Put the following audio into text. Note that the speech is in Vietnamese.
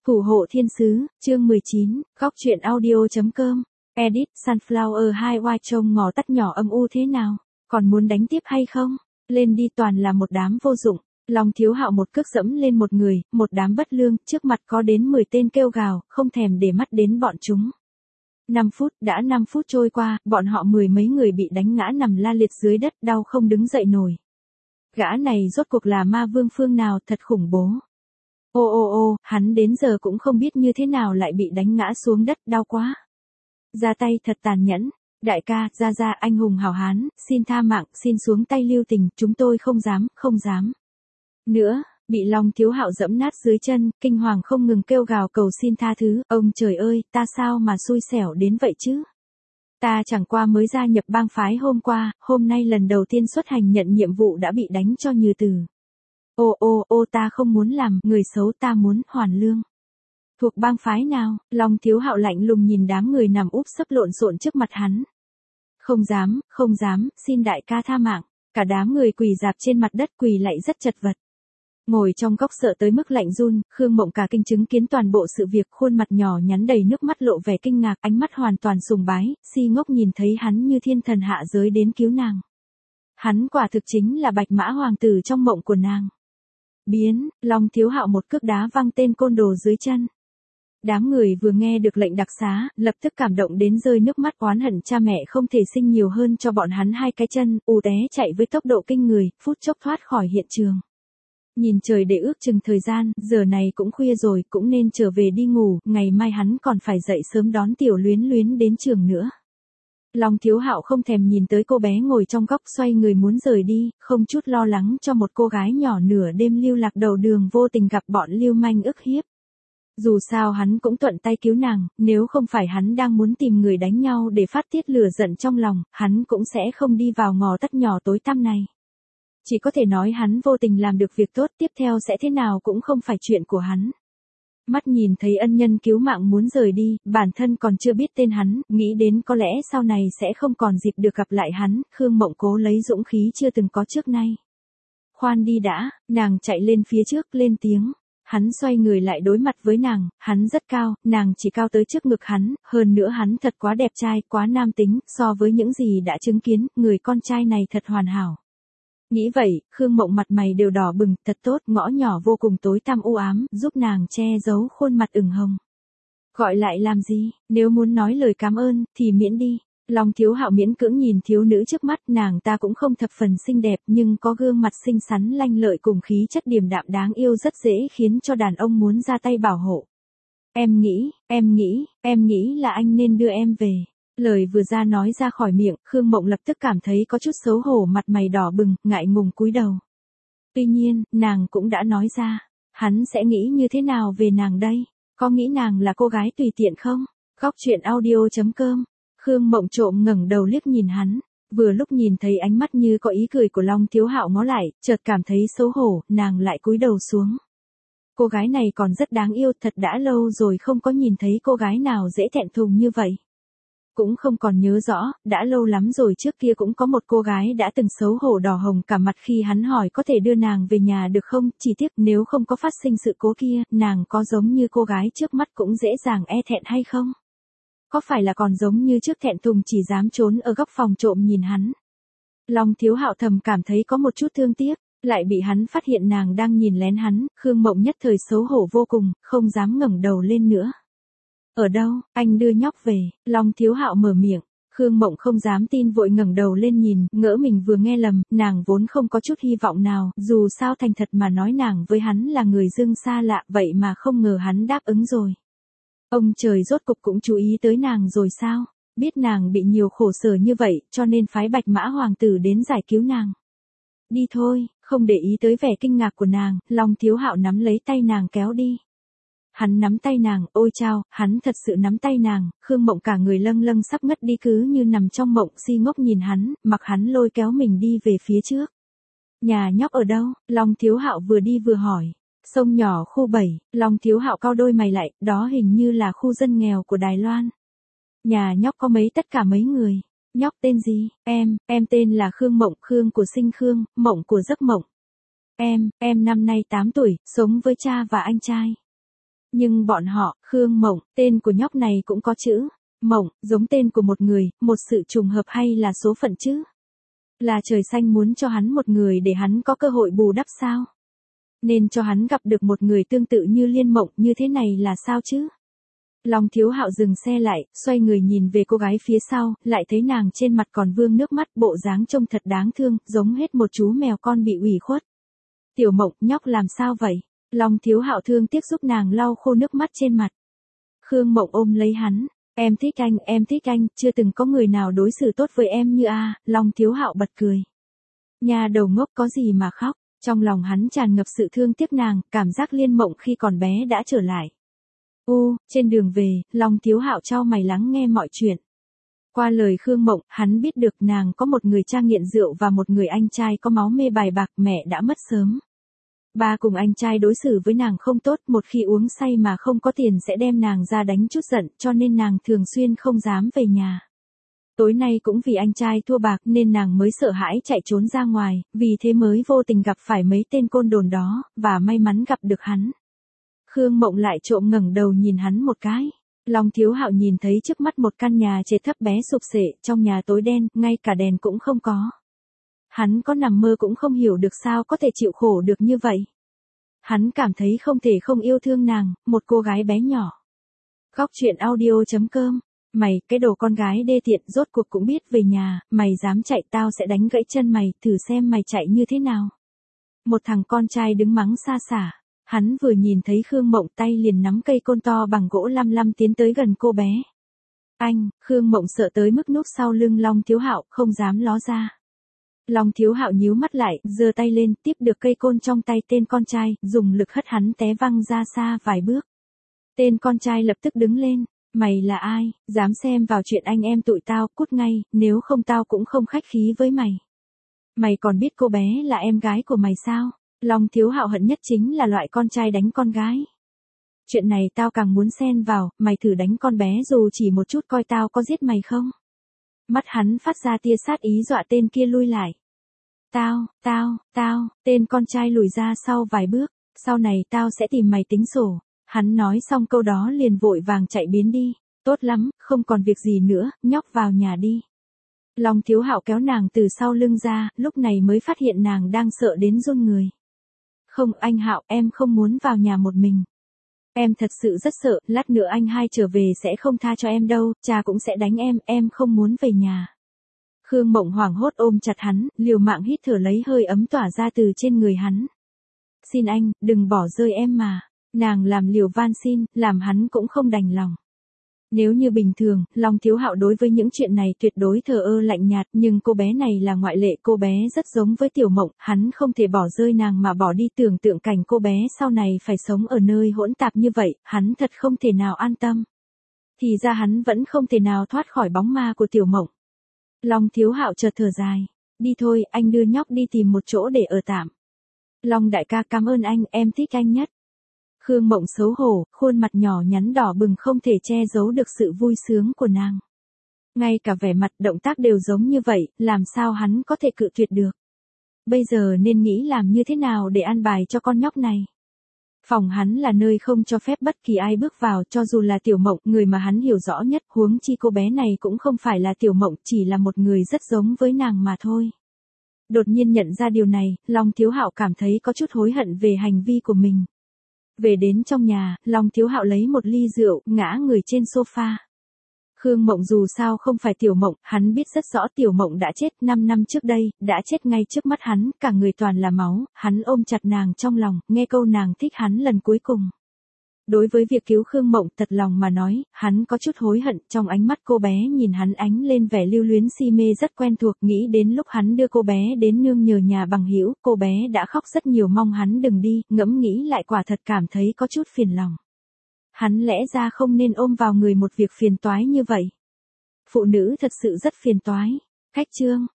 Thủ hộ thiên sứ, chương 19, góc truyện audio.com, edit, Sunflower hai White trông ngò tắt nhỏ âm u thế nào, còn muốn đánh tiếp hay không, lên đi toàn là một đám vô dụng, Long Thiếu Hạo một cước dẫm lên một người, một đám bất lương, trước mặt có đến 10 tên kêu gào, không thèm để mắt đến bọn chúng. 5 phút, đã 5 phút trôi qua, bọn họ 10 mấy người bị đánh ngã nằm la liệt dưới đất, đau không đứng dậy nổi. Gã này rốt cuộc là ma vương phương nào, thật khủng bố. Ô, hắn đến giờ cũng không biết như thế nào lại bị đánh ngã xuống đất, đau quá. Ra tay thật tàn nhẫn, đại ca, ra, anh hùng hảo hán, xin tha mạng, xin xuống tay lưu tình, chúng tôi không dám. Nữa, bị Long Thiếu Hạo dẫm nát dưới chân, kinh hoàng không ngừng kêu gào cầu xin tha thứ, ông trời ơi, ta sao mà xui xẻo đến vậy chứ? Ta chẳng qua mới gia nhập bang phái hôm qua, hôm nay lần đầu tiên xuất hành nhận nhiệm vụ đã bị đánh cho như từ. Ô, ta không muốn làm người xấu, ta muốn hoàn lương. Thuộc bang phái nào? Long Thiếu Hạo lạnh lùng nhìn đám người nằm úp sấp lộn xộn trước mặt hắn. Không dám, xin đại ca tha mạng. Cả đám người quỳ rạp trên mặt đất, quỳ lạy rất chật vật. Ngồi trong góc sợ tới mức lạnh run, Khương Mộng cả kinh chứng kiến toàn bộ sự việc, khuôn mặt nhỏ nhắn đầy nước mắt lộ vẻ kinh ngạc, ánh mắt hoàn toàn sùng bái, si ngốc nhìn thấy hắn như thiên thần hạ giới đến cứu nàng. Hắn quả thực chính là Bạch Mã hoàng tử trong mộng của nàng. Biến, Long Thiếu Hạo một cước đá văng tên côn đồ dưới chân. Đám người vừa nghe được lệnh đặc xá, lập tức cảm động đến rơi nước mắt, oán hận cha mẹ không thể sinh nhiều hơn cho bọn hắn hai cái chân, té chạy với tốc độ kinh người, phút chốc thoát khỏi hiện trường. Nhìn trời để ước chừng thời gian, giờ này cũng khuya rồi, cũng nên trở về đi ngủ, ngày mai hắn còn phải dậy sớm đón Tiểu Luyến Luyến đến trường nữa. Long Thiếu Hạo không thèm nhìn tới cô bé ngồi trong góc, xoay người muốn rời đi, không chút lo lắng cho một cô gái nhỏ nửa đêm lưu lạc đầu đường vô tình gặp bọn lưu manh ức hiếp. Dù sao hắn cũng thuận tay cứu nàng, nếu không phải hắn đang muốn tìm người đánh nhau để phát tiết lửa giận trong lòng, hắn cũng sẽ không đi vào ngõ tắt nhỏ tối tăm này. Chỉ có thể nói hắn vô tình làm được việc tốt, tiếp theo sẽ thế nào cũng không phải chuyện của hắn. Mắt nhìn thấy ân nhân cứu mạng muốn rời đi, bản thân còn chưa biết tên hắn, nghĩ đến có lẽ sau này sẽ không còn dịp được gặp lại hắn, Khương Mộng cố lấy dũng khí chưa từng có trước nay. Khoan đi đã, nàng chạy lên phía trước, lên tiếng. Hắn xoay người lại đối mặt với nàng, hắn rất cao, nàng chỉ cao tới trước ngực hắn, hơn nữa hắn thật quá đẹp trai, quá nam tính, so với những gì đã chứng kiến, người con trai này thật hoàn hảo. Nghĩ vậy, Khương Mộng mặt mày đều đỏ bừng, thật tốt, ngõ nhỏ vô cùng tối tăm u ám, giúp nàng che giấu khuôn mặt ửng hồng. Gọi lại làm gì, nếu muốn nói lời cảm ơn, thì miễn đi. Long Thiếu Hạo miễn cưỡng nhìn thiếu nữ trước mắt, nàng ta cũng không thập phần xinh đẹp, nhưng có gương mặt xinh xắn lanh lợi cùng khí chất điềm đạm đáng yêu rất dễ khiến cho đàn ông muốn ra tay bảo hộ. Em nghĩ là anh nên đưa em về. Lời vừa ra nói ra khỏi miệng, Khương Mộng lập tức cảm thấy có chút xấu hổ, mặt mày đỏ bừng, ngại ngùng cúi đầu. Tuy nhiên, nàng cũng đã nói ra, hắn sẽ nghĩ như thế nào về nàng đây? Có nghĩ nàng là cô gái tùy tiện không? Góc truyện audio.com. Khương Mộng trộm ngẩng đầu liếc nhìn hắn, vừa lúc nhìn thấy ánh mắt như có ý cười của Long Thiếu Hạo ngó lại, chợt cảm thấy xấu hổ, nàng lại cúi đầu xuống. Cô gái này còn rất đáng yêu, thật đã lâu rồi không có nhìn thấy cô gái nào dễ thẹn thùng như vậy. Cũng không còn nhớ rõ, đã lâu lắm rồi, trước kia cũng có một cô gái đã từng xấu hổ đỏ hồng cả mặt khi hắn hỏi có thể đưa nàng về nhà được không, chỉ tiếc nếu không có phát sinh sự cố kia, nàng có giống như cô gái trước mắt cũng dễ dàng e thẹn hay không? Có phải là còn giống như trước thẹn thùng chỉ dám trốn ở góc phòng trộm nhìn hắn? Long Thiếu Hạo thầm cảm thấy có một chút thương tiếc, lại bị hắn phát hiện nàng đang nhìn lén hắn, Khương Mộng nhất thời xấu hổ vô cùng, không dám ngẩng đầu lên nữa. Ở đâu, anh đưa nhóc về, Long Thiếu Hạo mở miệng, Khương Mộng không dám tin vội ngẩng đầu lên nhìn, ngỡ mình vừa nghe lầm, nàng vốn không có chút hy vọng nào, dù sao thành thật mà nói nàng với hắn là người dưng xa lạ, vậy mà không ngờ hắn đáp ứng rồi. Ông trời rốt cục cũng chú ý tới nàng rồi sao, biết nàng bị nhiều khổ sở như vậy, cho nên phái Bạch Mã hoàng tử đến giải cứu nàng. Đi thôi, không để ý tới vẻ kinh ngạc của nàng, Long Thiếu Hạo nắm lấy tay nàng kéo đi. Hắn nắm tay nàng, ôi chao, hắn thật sự nắm tay nàng, Khương Mộng cả người lâng lâng sắp ngất đi cứ như nằm trong mộng, si ngốc nhìn hắn, mặc hắn lôi kéo mình đi về phía trước. Nhà nhóc ở đâu? Long Thiếu Hạo vừa đi vừa hỏi. Sông nhỏ khu 7, Long Thiếu Hạo cau đôi mày lại, đó hình như là khu dân nghèo của Đài Loan. Nhà nhóc có tất cả mấy người. Nhóc tên gì? Em tên là Khương Mộng, Khương của sinh Khương, Mộng của giấc mộng. Em năm nay 8 tuổi, sống với cha và anh trai. Nhưng bọn họ, Khương Mộng, tên của nhóc này cũng có chữ Mộng, giống tên của một người, một sự trùng hợp hay là số phận chứ? Là trời xanh muốn cho hắn một người để hắn có cơ hội bù đắp sao? Nên cho hắn gặp được một người tương tự như Liên Mộng như thế này là sao chứ? Long Thiếu Hạo dừng xe lại, xoay người nhìn về cô gái phía sau, lại thấy nàng trên mặt còn vương nước mắt, bộ dáng trông thật đáng thương, giống hết một chú mèo con bị ủy khuất. Tiểu Mộng, nhóc làm sao vậy? Long Thiếu Hạo thương tiếc giúp nàng lau khô nước mắt trên mặt. Khương Mộng ôm lấy hắn, em thích anh, chưa từng có người nào đối xử tốt với em như a. Long Thiếu Hạo bật cười. Nhà đầu ngốc có gì mà khóc, trong lòng hắn tràn ngập sự thương tiếc nàng, cảm giác Liên Mộng khi còn bé đã trở lại. Trên đường về, Long Thiếu Hạo chau mày lắng nghe mọi chuyện. Qua lời Khương Mộng, hắn biết được nàng có một người cha nghiện rượu và một người anh trai có máu mê bài bạc, mẹ đã mất sớm. Ba cùng anh trai đối xử với nàng không tốt, một khi uống say mà không có tiền sẽ đem nàng ra đánh chút giận, cho nên nàng thường xuyên không dám về nhà. Tối nay cũng vì anh trai thua bạc nên nàng mới sợ hãi chạy trốn ra ngoài, vì thế mới vô tình gặp phải mấy tên côn đồn đó, và may mắn gặp được hắn. Khương Mộng lại trộm ngẩng đầu nhìn hắn một cái. Long Thiếu Hạo nhìn thấy trước mắt một căn nhà trệt thấp bé sụp xệ, trong nhà tối đen, ngay cả đèn cũng không có. Hắn có nằm mơ cũng không hiểu được sao có thể chịu khổ được như vậy. Hắn cảm thấy không thể không yêu thương nàng, một cô gái bé nhỏ. Góc truyện audio.com. Mày, cái đồ con gái đê tiện, rốt cuộc cũng biết về nhà, mày dám chạy tao sẽ đánh gãy chân mày, thử xem mày chạy như thế nào. Một thằng con trai đứng mắng xa xả. Hắn vừa nhìn thấy Khương Mộng tay liền nắm cây côn to bằng gỗ lăm lăm tiến tới gần cô bé. Khương Mộng sợ tới mức núp sau lưng Long Thiếu Hạo, không dám ló ra. Long Thiếu Hạo nhíu mắt lại, giơ tay lên, tiếp được cây côn trong tay tên con trai, dùng lực hất hắn té văng ra xa vài bước. Tên con trai lập tức đứng lên, mày là ai, dám xem vào chuyện anh em tụi tao, cút ngay, nếu không tao cũng không khách khí với mày. Mày còn biết cô bé là em gái của mày sao? Long Thiếu Hạo hận nhất chính là loại con trai đánh con gái. Chuyện này tao càng muốn xen vào, mày thử đánh con bé dù chỉ một chút coi tao có giết mày không? Mắt hắn phát ra tia sát ý dọa tên kia lui lại. Tên con trai lùi ra sau vài bước, sau này tao sẽ tìm mày tính sổ. Hắn nói xong câu đó liền vội vàng chạy biến đi. Tốt lắm, không còn việc gì nữa, nhóc vào nhà đi. Long Thiếu Hạo kéo nàng từ sau lưng ra, lúc này mới phát hiện nàng đang sợ đến run người. Không, anh Hạo, em không muốn vào nhà một mình. Em thật sự rất sợ, lát nữa anh hai trở về sẽ không tha cho em đâu, cha cũng sẽ đánh em không muốn về nhà. Khương Mộng hoảng hốt ôm chặt hắn, liều mạng hít thở lấy hơi ấm tỏa ra từ trên người hắn. Xin anh, đừng bỏ rơi em mà. Nàng làm liều van xin, làm hắn cũng không đành lòng. Nếu như bình thường, Long Thiếu Hạo đối với những chuyện này tuyệt đối thờ ơ lạnh nhạt, nhưng cô bé này là ngoại lệ, cô bé rất giống với Tiểu Mộng, hắn không thể bỏ rơi nàng mà bỏ đi, tưởng tượng cảnh cô bé sau này phải sống ở nơi hỗn tạp như vậy, hắn thật không thể nào an tâm. Thì ra hắn vẫn không thể nào thoát khỏi bóng ma của Tiểu Mộng. Long Thiếu Hạo chợt thở dài, đi thôi, anh đưa nhóc đi tìm một chỗ để ở tạm. Long đại ca cảm ơn anh, em thích anh nhất. Khương Mộng xấu hổ, khuôn mặt nhỏ nhắn đỏ bừng không thể che giấu được sự vui sướng của nàng. Ngay cả vẻ mặt động tác đều giống như vậy, làm sao hắn có thể cự tuyệt được. Bây giờ nên nghĩ làm như thế nào để an bài cho con nhóc này. Phòng hắn là nơi không cho phép bất kỳ ai bước vào, cho dù là Tiểu Mộng, người mà hắn hiểu rõ nhất, huống chi cô bé này cũng không phải là Tiểu Mộng, chỉ là một người rất giống với nàng mà thôi. Đột nhiên nhận ra điều này, Long Thiếu Hạo cảm thấy có chút hối hận về hành vi của mình. Về đến trong nhà, Long Thiếu Hạo lấy một ly rượu, ngã người trên sofa. Khương Mộng dù sao không phải Tiểu Mộng, hắn biết rất rõ Tiểu Mộng đã chết 5 năm trước đây, đã chết ngay trước mắt hắn, cả người toàn là máu, hắn ôm chặt nàng trong lòng, nghe câu nàng thích hắn lần cuối cùng. Đối với việc cứu Khương Mộng thật lòng mà nói, hắn có chút hối hận, trong ánh mắt cô bé nhìn hắn ánh lên vẻ lưu luyến si mê rất quen thuộc, nghĩ đến lúc hắn đưa cô bé đến nương nhờ nhà bằng hữu, cô bé đã khóc rất nhiều mong hắn đừng đi, ngẫm nghĩ lại quả thật cảm thấy có chút phiền lòng. Hắn lẽ ra không nên ôm vào người một việc phiền toái như vậy. Phụ nữ thật sự rất phiền toái. Cách chương